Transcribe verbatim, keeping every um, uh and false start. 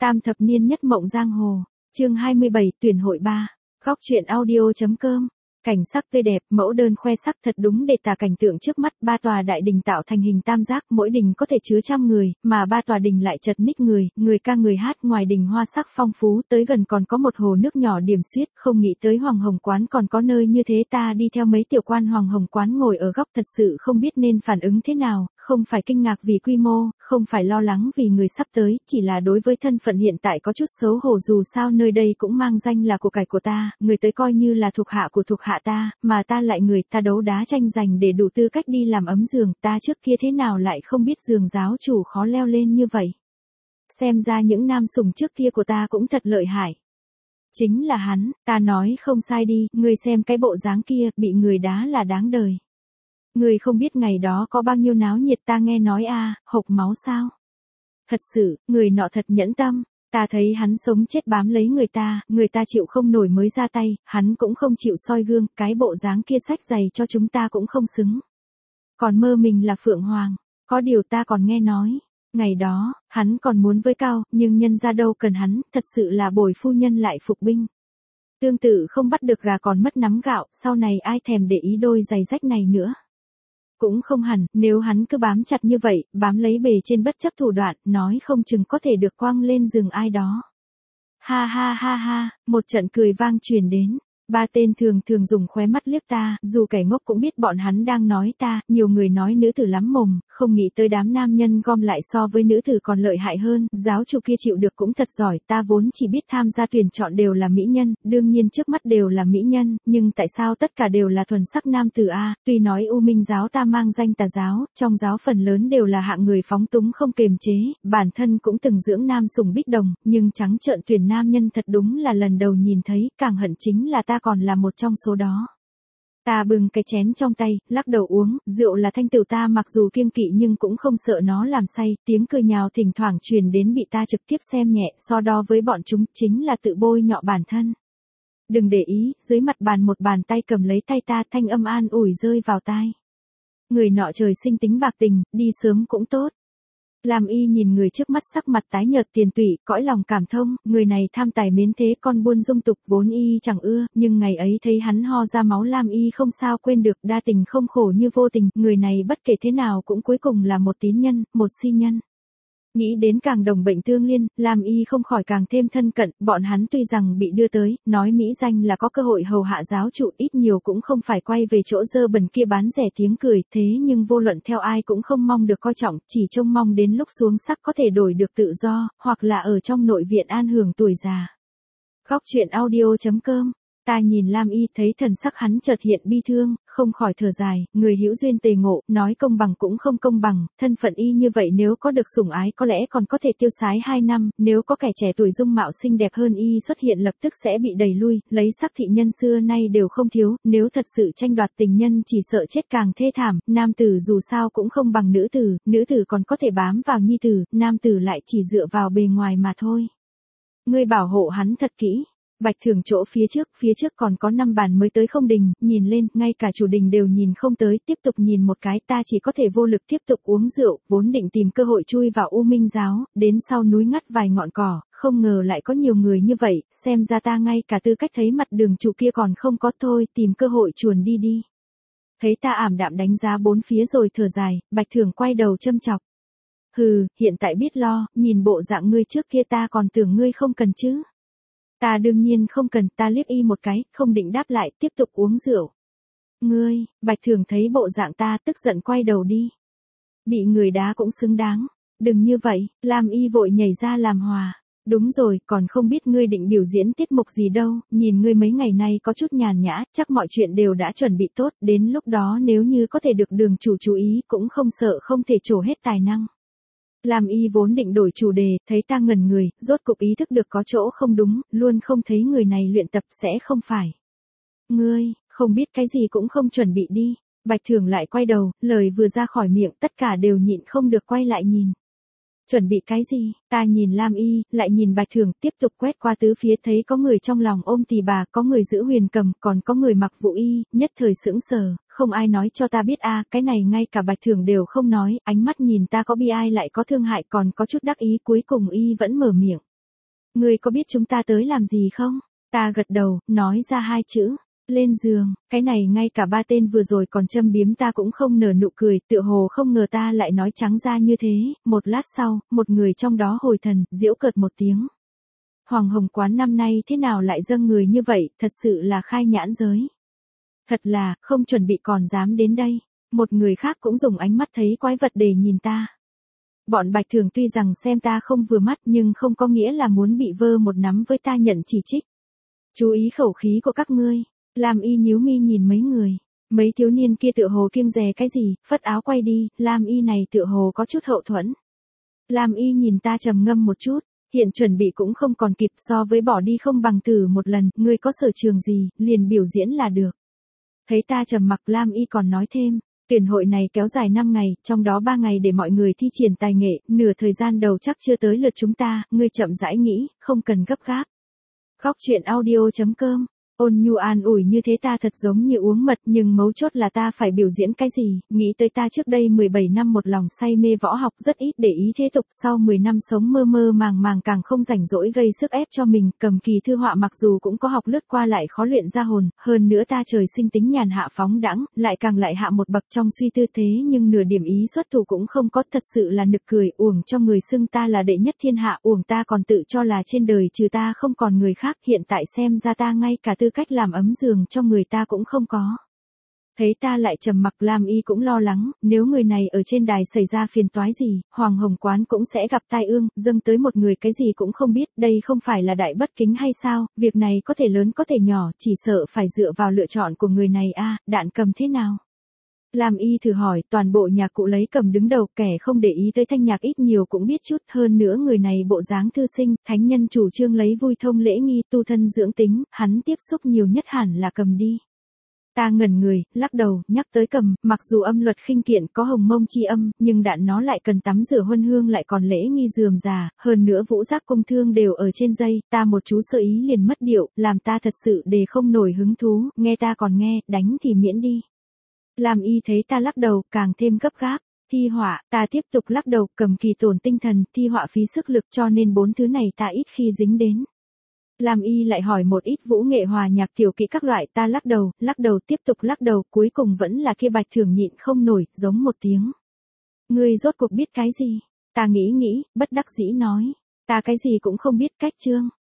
Tam thập niên nhất mộng giang hồ, chương hai mươi bảy, tuyển hội ba. Góc truyện audio.com. Cảnh sắc tươi đẹp, mẫu đơn khoe sắc thật đúng để tả cảnh tượng trước mắt, ba tòa đại đình tạo thành hình tam giác, mỗi đình có thể chứa trăm người, mà ba tòa đình lại chật ních người, người ca người hát, ngoài đình hoa sắc phong phú, tới gần còn có một hồ nước nhỏ điểm xuyết, không nghĩ tới Hoàng Hồng quán còn có nơi như thế. Ta đi theo mấy tiểu quan Hoàng Hồng quán ngồi ở góc thật sự không biết nên phản ứng thế nào, không phải kinh ngạc vì quy mô, không phải lo lắng vì người sắp tới, chỉ là đối với thân phận hiện tại có chút xấu hổ, dù sao nơi đây cũng mang danh là của cải của ta, người tới coi như là thuộc hạ của thuộc hạ ta, mà ta lại người ta đấu đá tranh giành để đủ tư cách đi làm ấm giường, ta trước kia thế nào lại không biết giường giáo chủ khó leo lên như vậy. Xem ra những nam sủng trước kia của ta cũng thật lợi hại. Chính là hắn, ta nói không sai đi, ngươi xem cái bộ dáng kia, bị người đá là đáng đời. Người không biết ngày đó có bao nhiêu náo nhiệt, ta nghe nói a, à, hộc máu sao? Thật sự, người nọ thật nhẫn tâm, ta thấy hắn sống chết bám lấy người ta, người ta chịu không nổi mới ra tay, hắn cũng không chịu soi gương, cái bộ dáng kia xách giày cho chúng ta cũng không xứng. Còn mơ mình là Phượng Hoàng, có điều ta còn nghe nói, ngày đó, hắn còn muốn với cao, nhưng nhân ra đâu cần hắn, thật sự là bồi phu nhân lại phục binh. Tương tự không bắt được gà còn mất nắm gạo, sau này ai thèm để ý đôi giày rách này nữa. Cũng không hẳn, nếu hắn cứ bám chặt như vậy, bám lấy bề trên bất chấp thủ đoạn, nói không chừng có thể được quăng lên giường ai đó. Ha ha ha ha, một trận cười vang truyền đến. Ba tên thường thường dùng khóe mắt liếc ta, dù kẻ ngốc cũng biết bọn hắn đang nói ta, nhiều người nói nữ tử lắm mồm, không nghĩ tới đám nam nhân gom lại so với nữ tử còn lợi hại hơn, giáo chủ kia chịu được cũng thật giỏi, ta vốn chỉ biết tham gia tuyển chọn đều là mỹ nhân, đương nhiên trước mắt đều là mỹ nhân, nhưng tại sao tất cả đều là thuần sắc nam tử a? Tuy nói U Minh giáo ta mang danh tà giáo, trong giáo phần lớn đều là hạng người phóng túng không kềm chế, bản thân cũng từng dưỡng nam sủng bích đồng, nhưng trắng trợn tuyển nam nhân thật đúng là lần đầu nhìn thấy, càng hận chính là ta còn là một trong số đó. Ta bưng cái chén trong tay, lắc đầu uống, rượu là thanh tửu, ta mặc dù kiêng kỵ nhưng cũng không sợ nó làm say, tiếng cười nhào thỉnh thoảng truyền đến bị ta trực tiếp xem nhẹ, so đo với bọn chúng, chính là tự bôi nhọ bản thân. Đừng để ý, dưới mặt bàn một bàn tay cầm lấy tay ta, thanh âm an ủi rơi vào tai. Người nọ trời sinh tính bạc tình, đi sớm cũng tốt. Lam Y nhìn người trước mắt sắc mặt tái nhợt tiền tủy, cõi lòng cảm thông, người này tham tài mến thế con buôn dung tục vốn Y chẳng ưa, nhưng ngày ấy thấy hắn ho ra máu Lam Y không sao quên được, đa tình không khổ như vô tình, người này bất kể thế nào cũng cuối cùng là một tín nhân, một si nhân. Nghĩ đến càng đồng bệnh tương liên, Lam Y không khỏi càng thêm thân cận, bọn hắn tuy rằng bị đưa tới, nói mỹ danh là có cơ hội hầu hạ giáo chủ, ít nhiều cũng không phải quay về chỗ dơ bẩn kia bán rẻ tiếng cười, thế nhưng vô luận theo ai cũng không mong được coi trọng, chỉ trông mong đến lúc xuống sắc có thể đổi được tự do, hoặc là ở trong nội viện an hưởng tuổi già. Góc truyện audio.com. Ta nhìn Lam Y thấy thần sắc hắn chợt hiện bi thương, không khỏi thở dài, người hữu duyên tề ngộ, nói công bằng cũng không công bằng, thân phận Y như vậy nếu có được sủng ái có lẽ còn có thể tiêu sái hai năm, nếu có kẻ trẻ tuổi dung mạo xinh đẹp hơn Y xuất hiện lập tức sẽ bị đẩy lui, lấy sắc thị nhân xưa nay đều không thiếu, nếu thật sự tranh đoạt tình nhân chỉ sợ chết càng thê thảm, nam tử dù sao cũng không bằng nữ tử, nữ tử còn có thể bám vào nhi tử, nam tử lại chỉ dựa vào bề ngoài mà thôi. Ngươi bảo hộ hắn thật kỹ. Bạch Thường chỗ phía trước, phía trước còn có năm bàn mới tới không đình, nhìn lên, ngay cả chủ đình đều nhìn không tới, tiếp tục nhìn một cái, ta chỉ có thể vô lực tiếp tục uống rượu, vốn định tìm cơ hội chui vào U Minh giáo, đến sau núi ngắt vài ngọn cỏ, không ngờ lại có nhiều người như vậy, xem ra ta ngay cả tư cách thấy mặt đường chủ kia còn không có, thôi, tìm cơ hội chuồn đi đi. Thấy ta ảm đạm đánh giá bốn phía rồi thở dài, Bạch Thường quay đầu châm chọc. Hừ, hiện tại biết lo, nhìn bộ dạng ngươi trước kia ta còn tưởng ngươi không cần chứ. Ta đương nhiên không cần, ta liếc Y một cái, không định đáp lại, tiếp tục uống rượu. Ngươi, Bạch Thường thấy bộ dạng ta tức giận quay đầu đi. Bị người đá cũng xứng đáng. Đừng như vậy, Lam Y vội nhảy ra làm hòa. Đúng rồi, còn không biết ngươi định biểu diễn tiết mục gì đâu, nhìn ngươi mấy ngày nay có chút nhàn nhã, chắc mọi chuyện đều đã chuẩn bị tốt, đến lúc đó nếu như có thể được đường chủ chú ý cũng không sợ không thể trổ hết tài năng. Lam Y vốn định đổi chủ đề, thấy ta ngẩn người, rốt cục ý thức được có chỗ không đúng, luôn không thấy người này luyện tập sẽ không phải. Ngươi, không biết cái gì cũng không chuẩn bị đi. Bạch Thường lại quay đầu, lời vừa ra khỏi miệng tất cả đều nhịn không được quay lại nhìn. Chuẩn bị cái gì? Ta nhìn Lam Y, lại nhìn Bạch Thường, tiếp tục quét qua tứ phía, thấy có người trong lòng ôm tỳ bà, có người giữ huyền cầm, còn có người mặc vụ y, nhất thời sững sờ, không ai nói cho ta biết a, à, cái này ngay cả Bạch Thường đều không nói, ánh mắt nhìn ta có bi ai lại có thương hại, còn có chút đắc ý, cuối cùng Y vẫn mở miệng. Ngươi có biết chúng ta tới làm gì không? Ta gật đầu, nói ra hai chữ. Lên giường, cái này ngay cả ba tên vừa rồi còn châm biếm ta cũng không nở nụ cười, tựa hồ không ngờ ta lại nói trắng ra như thế. Một lát sau, một người trong đó hồi thần, giễu cợt một tiếng. Hoàng Hồng Quán năm nay thế nào lại dâng người như vậy, thật sự là khai nhãn giới. Thật là, không chuẩn bị còn dám đến đây. Một người khác cũng dùng ánh mắt thấy quái vật để nhìn ta. Bọn Bạch Thường tuy rằng xem ta không vừa mắt nhưng không có nghĩa là muốn bị vơ một nắm với ta nhận chỉ trích. Chú ý khẩu khí của các ngươi. Lam Y nhíu mi nhìn mấy người. Mấy thiếu niên kia tựa hồ kiêng dè cái gì, phất áo quay đi, Lam Y này tựa hồ có chút hậu thuẫn. Lam Y nhìn ta trầm ngâm một chút, hiện chuẩn bị cũng không còn kịp, so với bỏ đi không bằng thử một lần, ngươi có sở trường gì, liền biểu diễn là được. Thấy ta trầm mặc, Lam Y còn nói thêm, tuyển hội này kéo dài năm ngày, trong đó ba ngày để mọi người thi triển tài nghệ, nửa thời gian đầu chắc chưa tới lượt chúng ta, ngươi chậm rãi nghĩ, không cần gấp gáp. Khóc chuyện audio chấm com. Ôn nhu an ủi như thế ta thật giống như uống mật, nhưng mấu chốt là ta phải biểu diễn cái gì, nghĩ tới ta trước đây mười bảy năm một lòng say mê võ học, rất ít để ý thế tục, sau mười năm sống mơ mơ màng màng càng không rảnh rỗi gây sức ép cho mình, cầm kỳ thư họa mặc dù cũng có học lướt qua lại khó luyện ra hồn, hơn nữa ta trời sinh tính nhàn hạ phóng đãng, lại càng lại hạ một bậc trong suy tư thế nhưng nửa điểm ý xuất thủ cũng không có, thật sự là nực cười, uổng cho người xưng ta là đệ nhất thiên hạ, uổng ta còn tự cho là trên đời trừ ta không còn người khác, hiện tại xem ra ta ngay cả tư cách làm ấm giường cho người ta cũng không có. Thấy ta lại trầm mặc, Lam Y cũng lo lắng, nếu người này ở trên đài xảy ra phiền toái gì, Hoàng Hồng Quán cũng sẽ gặp tai ương, dâng tới một người cái gì cũng không biết, đây không phải là đại bất kính hay sao, việc này có thể lớn có thể nhỏ, chỉ sợ phải dựa vào lựa chọn của người này a. Đạn cầm thế nào? Lam Y thử hỏi, toàn bộ nhạc cụ lấy cầm đứng đầu, kẻ không để ý tới thanh nhạc ít nhiều cũng biết chút, hơn nữa người này bộ dáng thư sinh, thánh nhân chủ trương lấy vui thông lễ nghi, tu thân dưỡng tính, hắn tiếp xúc nhiều nhất hẳn là cầm đi. Ta ngẩn người, lắc đầu, nhắc tới cầm, mặc dù âm luật khinh kiện có hồng mông chi âm, nhưng đạn nó lại cần tắm rửa huân hương lại còn lễ nghi rườm rà, hơn nữa vũ giác cung thương đều ở trên dây, ta một chú sơ ý liền mất điệu, làm ta thật sự để không nổi hứng thú, nghe ta còn nghe, đánh thì miễn đi. Lam Y thấy ta lắc đầu, càng thêm gấp gáp. Thi họa, ta tiếp tục lắc đầu, cầm kỳ tổn tinh thần, thi họa phí sức lực cho nên bốn thứ này ta ít khi dính đến. Lam Y lại hỏi một ít vũ nghệ hòa nhạc tiểu kỹ các loại, ta lắc đầu, lắc đầu tiếp tục lắc đầu, cuối cùng vẫn là kia Bạch Thường nhịn không nổi, giống một tiếng. Ngươi rốt cuộc biết cái gì? Ta nghĩ nghĩ, bất đắc dĩ nói. Ta cái gì cũng không biết, cách chương.